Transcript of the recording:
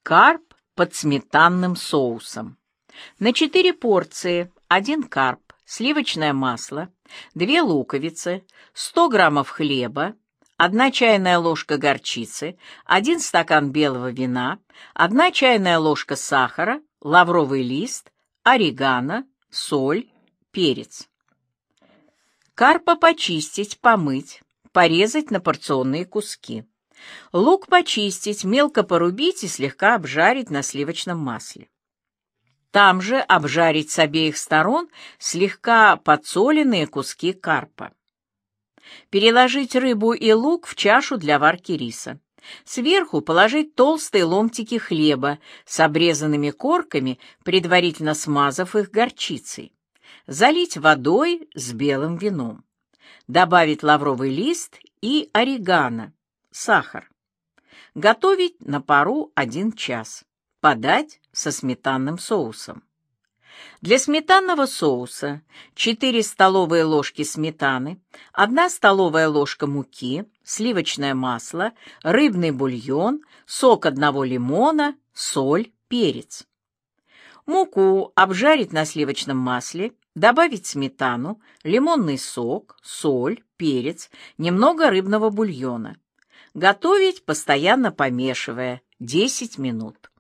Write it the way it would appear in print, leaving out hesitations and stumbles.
Карп под сметанным соусом. На 4 порции 1 карп, сливочное масло, 2 луковицы, 100 граммов хлеба, 1 чайная ложка горчицы, 1 стакан белого вина, 1 чайная ложка сахара, лавровый лист, орегано, соль, перец. Карпа почистить, помыть, порезать на порционные куски. Лук почистить, мелко порубить и слегка обжарить на сливочном масле. Там же обжарить с обеих сторон слегка подсоленные куски карпа. Переложить рыбу и лук в чашу для варки риса. Сверху положить толстые ломтики хлеба с обрезанными корками, предварительно смазав их горчицей. Залить водой с белым вином. Добавить лавровый лист и орегано, сахар. Готовить на пару 1 час. Подать со сметанным соусом. Для сметанного соуса 4 столовые ложки сметаны, 1 столовая ложка муки, сливочное масло, рыбный бульон, сок 1 лимона, соль, перец. Муку обжарить на сливочном масле, добавить сметану, лимонный сок, соль, перец, немного рыбного бульона. Готовить, постоянно помешивая, 10 минут.